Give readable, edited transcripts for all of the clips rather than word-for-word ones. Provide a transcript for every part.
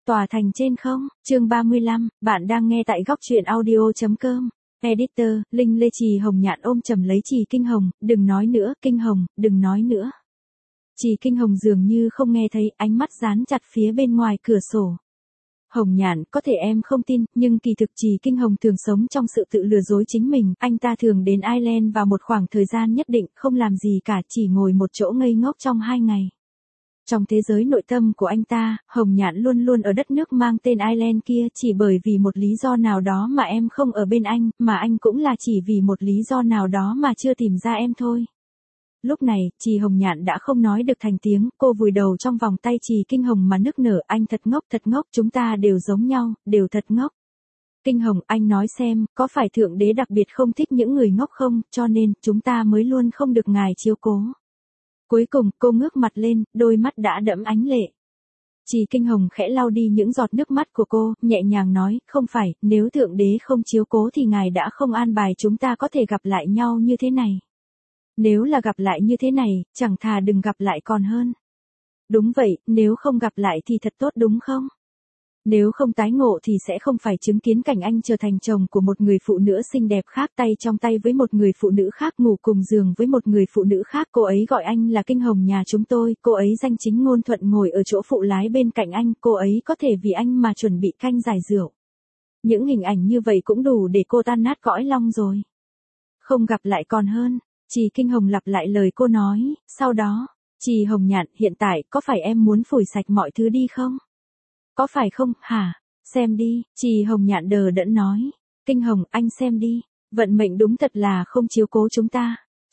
tòa thành trên không? Chương 35, bạn đang nghe tại góc truyện audio.com. Editor, Linh Lê. Trì Hồng Nhạn ôm chầm lấy Trì Kinh Hồng, đừng nói nữa, Kinh Hồng, đừng nói nữa. Trì Kinh Hồng dường như không nghe thấy, ánh mắt dán chặt phía bên ngoài cửa sổ. Hồng Nhạn, có thể em không tin, nhưng kỳ thực Trì Kinh Hồng thường sống trong sự tự lừa dối chính mình, anh ta thường đến Ireland vào một khoảng thời gian nhất định, không làm gì cả, chỉ ngồi một chỗ ngây ngốc trong 2 ngày. Trong thế giới nội tâm của anh ta, Hồng Nhạn luôn luôn ở đất nước mang tên Ireland kia chỉ bởi vì một lý do nào đó mà em không ở bên anh, mà anh cũng là chỉ vì một lý do nào đó mà chưa tìm ra em thôi. Lúc này, Trì Hồng Nhạn đã không nói được thành tiếng, cô vùi đầu trong vòng tay Trì Kinh Hồng mà nức nở, anh thật ngốc, chúng ta đều giống nhau, đều thật ngốc. Kinh Hồng, anh nói xem, có phải Thượng Đế đặc biệt không thích những người ngốc không, cho nên, chúng ta mới luôn không được Ngài chiếu cố. Cuối cùng, cô ngước mặt lên, đôi mắt đã đẫm ánh lệ. Trì Kinh Hồng khẽ lau đi những giọt nước mắt của cô, nhẹ nhàng nói, không phải, nếu Thượng Đế không chiếu cố thì Ngài đã không an bài chúng ta có thể gặp lại nhau như thế này. Nếu là gặp lại như thế này, chẳng thà đừng gặp lại còn hơn. Đúng vậy, nếu không gặp lại thì thật tốt đúng không? Nếu không tái ngộ thì sẽ không phải chứng kiến cảnh anh trở thành chồng của một người phụ nữ xinh đẹp khác, tay trong tay với một người phụ nữ khác, ngủ cùng giường với một người phụ nữ khác. Cô ấy gọi anh là Kinh Hồng nhà chúng tôi, cô ấy danh chính ngôn thuận ngồi ở chỗ phụ lái bên cạnh anh, cô ấy có thể vì anh mà chuẩn bị canh giải rượu. Những hình ảnh như vậy cũng đủ để cô tan nát cõi lòng rồi. Không gặp lại còn hơn. Trì Kinh Hồng lặp lại lời cô nói, sau đó, Trì Hồng Nhạn, hiện tại, có phải em muốn phủi sạch mọi thứ đi không? Có phải không, hả? Xem đi, Trì Hồng Nhạn đờ đẫn nói. Kinh Hồng, anh xem đi, vận mệnh đúng thật là không chiếu cố chúng ta.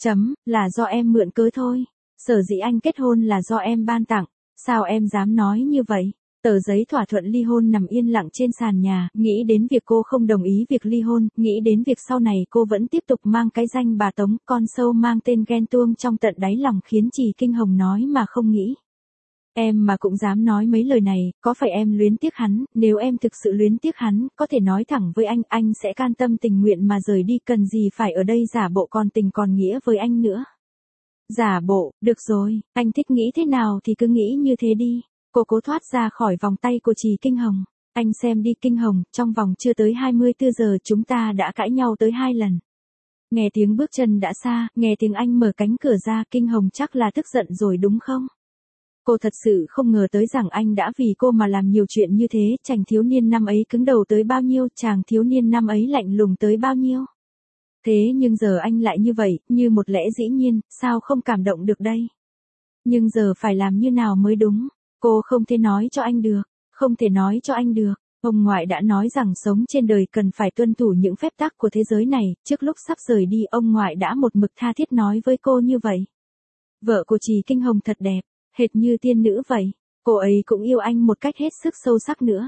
Là do em mượn cớ thôi. Sở dĩ anh kết hôn là do em ban tặng. Sao em dám nói như vậy? Tờ giấy thỏa thuận ly hôn nằm yên lặng trên sàn nhà, nghĩ đến việc cô không đồng ý việc ly hôn, nghĩ đến việc sau này cô vẫn tiếp tục mang cái danh bà Tống, con sâu mang tên ghen tuông trong tận đáy lòng khiến Trì Kinh Hồng nói mà không nghĩ. Em mà cũng dám nói mấy lời này, có phải em luyến tiếc hắn, nếu em thực sự luyến tiếc hắn, có thể nói thẳng với anh sẽ can tâm tình nguyện mà rời đi, cần gì phải ở đây giả bộ còn tình còn nghĩa với anh nữa. Giả bộ, được rồi, anh thích nghĩ thế nào thì cứ nghĩ như thế đi. Cô cố thoát ra khỏi vòng tay của Trì Kinh Hồng. Anh xem đi Kinh Hồng, trong vòng chưa tới 24 giờ chúng ta đã cãi nhau tới 2 lần. Nghe tiếng bước chân đã xa, nghe tiếng anh mở cánh cửa ra, Kinh Hồng chắc là tức giận rồi đúng không? Cô thật sự không ngờ tới rằng anh đã vì cô mà làm nhiều chuyện như thế, chàng thiếu niên năm ấy cứng đầu tới bao nhiêu, chàng thiếu niên năm ấy lạnh lùng tới bao nhiêu. Thế nhưng giờ anh lại như vậy, như một lẽ dĩ nhiên, sao không cảm động được đây? Nhưng giờ phải làm như nào mới đúng? Cô không thể nói cho anh được, không thể nói cho anh được. Ông ngoại đã nói rằng sống trên đời cần phải tuân thủ những phép tắc của thế giới này, trước lúc sắp rời đi ông ngoại đã một mực tha thiết nói với cô như vậy. Vợ của Trì Kinh Hồng thật đẹp, hệt như tiên nữ vậy, cô ấy cũng yêu anh một cách hết sức sâu sắc nữa.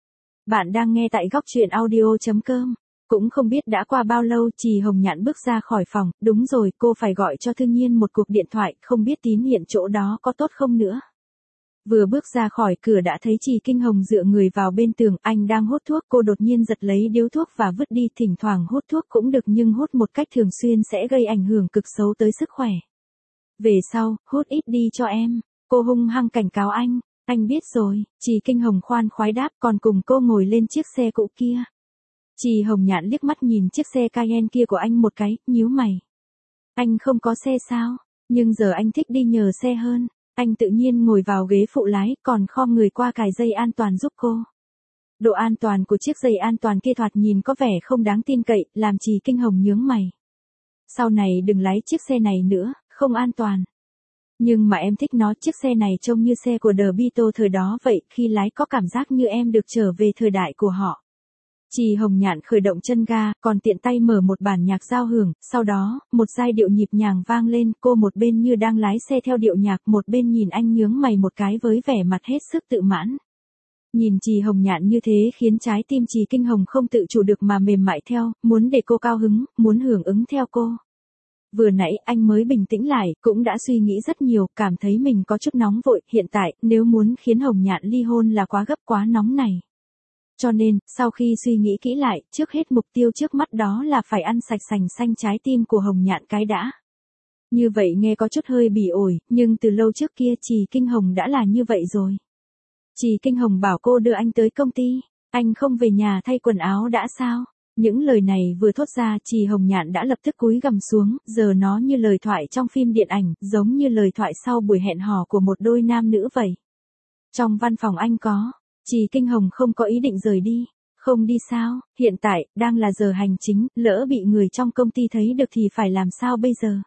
Bạn đang nghe tại góc truyện audio.com. Cũng không biết đã qua bao lâu Trì Hồng Nhạn bước ra khỏi phòng, đúng rồi, cô phải gọi cho Thương Nhiên một cuộc điện thoại, không biết tín hiện chỗ đó có tốt không nữa. Vừa bước ra khỏi cửa đã thấy Trì Kinh Hồng dựa người vào bên tường, anh đang hút thuốc, cô đột nhiên giật lấy điếu thuốc và vứt đi, thỉnh thoảng hút thuốc cũng được nhưng hút một cách thường xuyên sẽ gây ảnh hưởng cực xấu tới sức khỏe. Về sau, hút ít đi cho em, cô hung hăng cảnh cáo anh biết rồi, Trì Kinh Hồng khoan khoái đáp, còn cùng cô ngồi lên chiếc xe cũ kia. Trì Hồng Nhạn liếc mắt nhìn chiếc xe Cayenne kia của anh một cái, nhíu mày. Anh không có xe sao, nhưng giờ anh thích đi nhờ xe hơn. Anh tự nhiên ngồi vào ghế phụ lái, còn khom người qua cài dây an toàn giúp cô. Độ an toàn của chiếc dây an toàn kia thoạt nhìn có vẻ không đáng tin cậy, làm Trì Kinh Hồng nhướng mày. Sau này đừng lái chiếc xe này nữa, không an toàn. Nhưng mà em thích nó, chiếc xe này trông như xe của The Beatles thời đó vậy, khi lái có cảm giác như em được trở về thời đại của họ. Trì Hồng Nhạn khởi động chân ga, còn tiện tay mở một bản nhạc giao hưởng, sau đó, một giai điệu nhịp nhàng vang lên, cô một bên như đang lái xe theo điệu nhạc, một bên nhìn anh nhướng mày một cái với vẻ mặt hết sức tự mãn. Nhìn Trì Hồng Nhạn như thế khiến trái tim Trì Kinh Hồng không tự chủ được mà mềm mại theo, muốn để cô cao hứng, muốn hưởng ứng theo cô. Vừa nãy anh mới bình tĩnh lại, cũng đã suy nghĩ rất nhiều, cảm thấy mình có chút nóng vội, hiện tại, nếu muốn khiến Hồng Nhạn ly hôn là quá gấp quá nóng này. Cho nên, sau khi suy nghĩ kỹ lại, trước hết mục tiêu trước mắt đó là phải ăn sạch sành xanh trái tim của Hồng Nhạn cái đã. Như vậy nghe có chút hơi bỉ ổi, nhưng từ lâu trước kia Trì Kinh Hồng đã là như vậy rồi. Trì Kinh Hồng bảo cô đưa anh tới công ty, anh không về nhà thay quần áo đã sao? Những lời này vừa thốt ra Trì Hồng Nhạn đã lập tức cúi gằm xuống, giờ nó như lời thoại trong phim điện ảnh, giống như lời thoại sau buổi hẹn hò của một đôi nam nữ vậy. Trong văn phòng anh có, Trì Kinh Hồng không có ý định rời đi. Không đi sao, hiện tại, đang là giờ hành chính, lỡ bị người trong công ty thấy được thì phải làm sao bây giờ?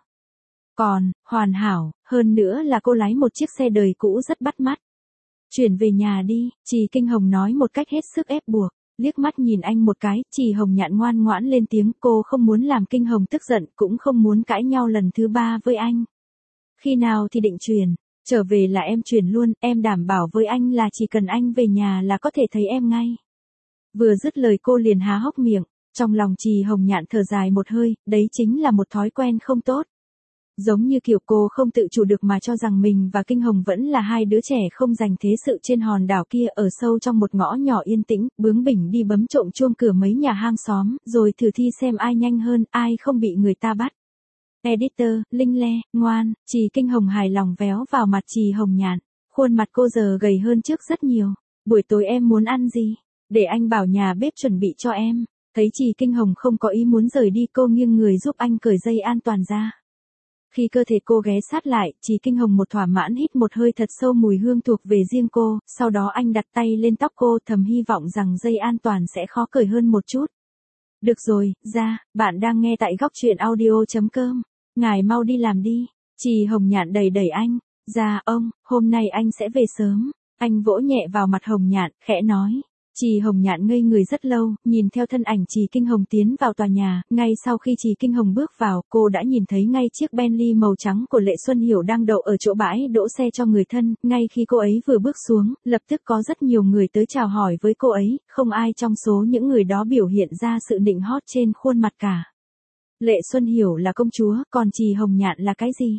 Còn, hoàn hảo, hơn nữa là cô lái một chiếc xe đời cũ rất bắt mắt. Chuyển về nhà đi, Trì Kinh Hồng nói một cách hết sức ép buộc. Liếc mắt nhìn anh một cái, Trì Hồng Nhạn ngoan ngoãn lên tiếng, cô không muốn làm Kinh Hồng tức giận, cũng không muốn cãi nhau lần thứ ba với anh. Khi nào thì định chuyển, trở về là em chuyển luôn, em đảm bảo với anh là chỉ cần anh về nhà là có thể thấy em ngay. Vừa dứt lời cô liền há hốc miệng, trong lòng Trì Hồng Nhạn thở dài một hơi, đấy chính là một thói quen không tốt. Giống như kiểu cô không tự chủ được mà cho rằng mình và Kinh Hồng vẫn là hai đứa trẻ không dành thế sự trên hòn đảo kia ở sâu trong một ngõ nhỏ yên tĩnh, bướng bỉnh đi bấm trộm chuông cửa mấy nhà hang xóm, rồi thử thi xem ai nhanh hơn, ai không bị người ta bắt. Editor, Linh Le, ngoan, Trì Kinh Hồng hài lòng véo vào mặt Trì Hồng Nhạn, khuôn mặt cô giờ gầy hơn trước rất nhiều. Buổi tối em muốn ăn gì? Để anh bảo nhà bếp chuẩn bị cho em. Thấy Trì Kinh Hồng không có ý muốn rời đi, cô nghiêng người giúp anh cởi dây an toàn ra. Khi cơ thể cô ghé sát lại, Trì Kinh Hồng một thỏa mãn hít một hơi thật sâu mùi hương thuộc về riêng cô, sau đó anh đặt tay lên tóc cô, thầm hy vọng rằng dây an toàn sẽ khó cởi hơn một chút. Được rồi, ra, bạn đang nghe tại góc truyện audio.com. Ngài mau đi làm đi. Trì Hồng Nhạn đẩy đẩy anh. Ra ông, hôm nay anh sẽ về sớm. Anh vỗ nhẹ vào mặt Hồng Nhạn, khẽ nói. Trì Hồng Nhạn ngây người rất lâu, nhìn theo thân ảnh Trì Kinh Hồng tiến vào tòa nhà, ngay sau khi Trì Kinh Hồng bước vào, cô đã nhìn thấy ngay chiếc Bentley màu trắng của Lệ Xuân Hiểu đang đậu ở chỗ bãi đỗ xe cho người thân, ngay khi cô ấy vừa bước xuống, lập tức có rất nhiều người tới chào hỏi với cô ấy, không ai trong số những người đó biểu hiện ra sự nịnh hót trên khuôn mặt cả. Lệ Xuân Hiểu là công chúa, còn Trì Hồng Nhạn là cái gì?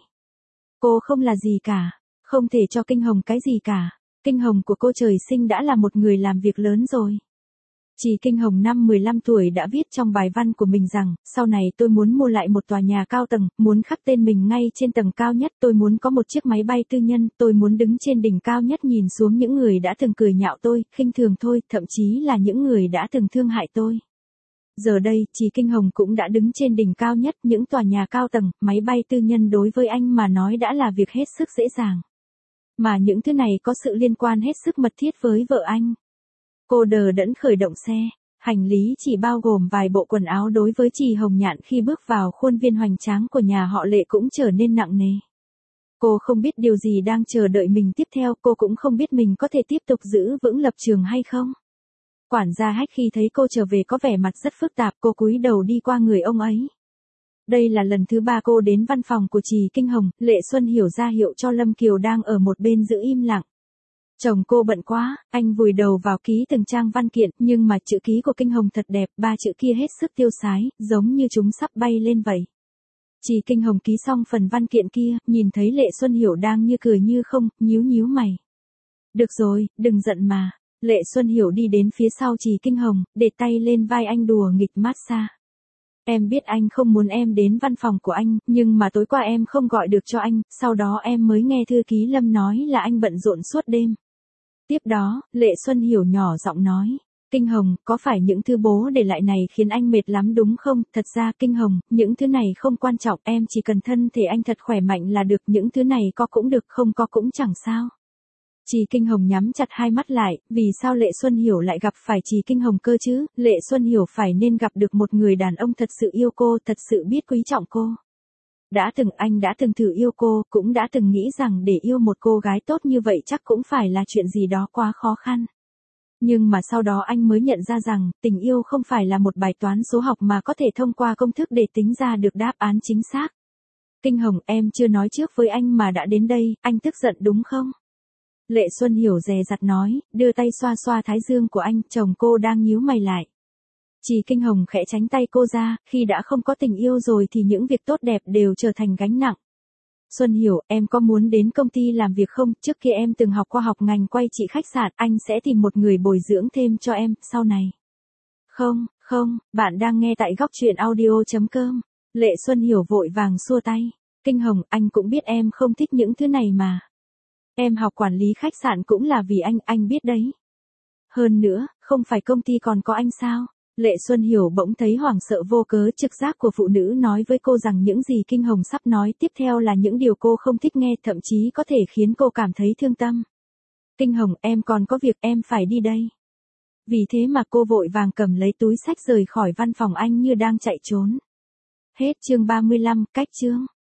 Cô không là gì cả, không thể cho Kinh Hồng cái gì cả. Kinh Hồng của cô trời sinh đã là một người làm việc lớn rồi. Trì Kinh Hồng năm 15 tuổi đã viết trong bài văn của mình rằng, sau này tôi muốn mua lại một tòa nhà cao tầng, muốn khắc tên mình ngay trên tầng cao nhất, tôi muốn có một chiếc máy bay tư nhân, tôi muốn đứng trên đỉnh cao nhất nhìn xuống những người đã từng cười nhạo tôi, khinh thường tôi, thậm chí là những người đã từng thương hại tôi. Giờ đây, Trì Kinh Hồng cũng đã đứng trên đỉnh cao nhất, những tòa nhà cao tầng, máy bay tư nhân đối với anh mà nói đã là việc hết sức dễ dàng. Mà những thứ này có sự liên quan hết sức mật thiết với vợ anh. Cô đờ đẫn khởi động xe, hành lý chỉ bao gồm vài bộ quần áo đối với Trì Hồng Nhạn khi bước vào khuôn viên hoành tráng của nhà họ Lệ cũng trở nên nặng nề. Cô không biết điều gì đang chờ đợi mình tiếp theo, cô cũng không biết mình có thể tiếp tục giữ vững lập trường hay không. Quản gia Hách khi thấy cô trở về có vẻ mặt rất phức tạp, cô cúi đầu đi qua người ông ấy. Đây là lần thứ 3 cô đến văn phòng của Trì Kinh Hồng, Lệ Xuân Hiểu ra hiệu cho Lâm Kiều đang ở một bên giữ im lặng. Chồng cô bận quá, anh vùi đầu vào ký từng trang văn kiện, nhưng mà chữ ký của Kinh Hồng thật đẹp, 3 chữ kia hết sức tiêu sái, giống như chúng sắp bay lên vậy. Trì Kinh Hồng ký xong phần văn kiện kia, nhìn thấy Lệ Xuân Hiểu đang như cười như không, nhíu nhíu mày. Được rồi, đừng giận mà. Lệ Xuân Hiểu đi đến phía sau Trì Kinh Hồng, để tay lên vai anh đùa nghịch massage. Em biết anh không muốn em đến văn phòng của anh, nhưng mà tối qua em không gọi được cho anh, sau đó em mới nghe thư ký Lâm nói là anh bận rộn suốt đêm. Tiếp đó, Lệ Xuân Hiểu nhỏ giọng nói, Kinh Hồng, có phải những thư bố để lại này khiến anh mệt lắm đúng không? Thật ra Kinh Hồng, những thứ này không quan trọng, em chỉ cần thân thể anh thật khỏe mạnh là được, những thứ này có cũng được, không có cũng chẳng sao. Trì Kinh Hồng nhắm chặt hai mắt lại, vì sao Lệ Xuân Hiểu lại gặp phải Trì Kinh Hồng cơ chứ? Lệ Xuân Hiểu phải nên gặp được một người đàn ông thật sự yêu cô, thật sự biết quý trọng cô. Anh đã từng thử yêu cô, cũng đã từng nghĩ rằng để yêu một cô gái tốt như vậy chắc cũng phải là chuyện gì đó quá khó khăn. Nhưng mà sau đó anh mới nhận ra rằng, tình yêu không phải là một bài toán số học mà có thể thông qua công thức để tính ra được đáp án chính xác. Kinh Hồng, em chưa nói trước với anh mà đã đến đây, anh tức giận đúng không? Lệ Xuân Hiểu dè dặt nói, đưa tay xoa xoa thái dương của anh, chồng cô đang nhíu mày lại. Trì Kinh Hồng khẽ tránh tay cô ra, khi đã không có tình yêu rồi thì những việc tốt đẹp đều trở thành gánh nặng. Xuân Hiểu, em có muốn đến công ty làm việc không? Trước kia em từng học qua học ngành quay trị khách sạn, anh sẽ tìm một người bồi dưỡng thêm cho em, sau này. Không, bạn đang nghe tại góc truyện audio.com. Lệ Xuân Hiểu vội vàng xua tay. Kinh Hồng, anh cũng biết em không thích những thứ này mà. Em học quản lý khách sạn cũng là vì anh biết đấy. Hơn nữa, không phải công ty còn có anh sao? Lệ Xuân Hiểu bỗng thấy hoảng sợ vô cớ, trực giác của phụ nữ nói với cô rằng những gì Kinh Hồng sắp nói tiếp theo là những điều cô không thích nghe, thậm chí có thể khiến cô cảm thấy thương tâm. Kinh Hồng, em còn có việc, em phải đi đây. Vì thế mà cô vội vàng cầm lấy túi xách rời khỏi văn phòng anh như đang chạy trốn. Hết chương 35, cách chương.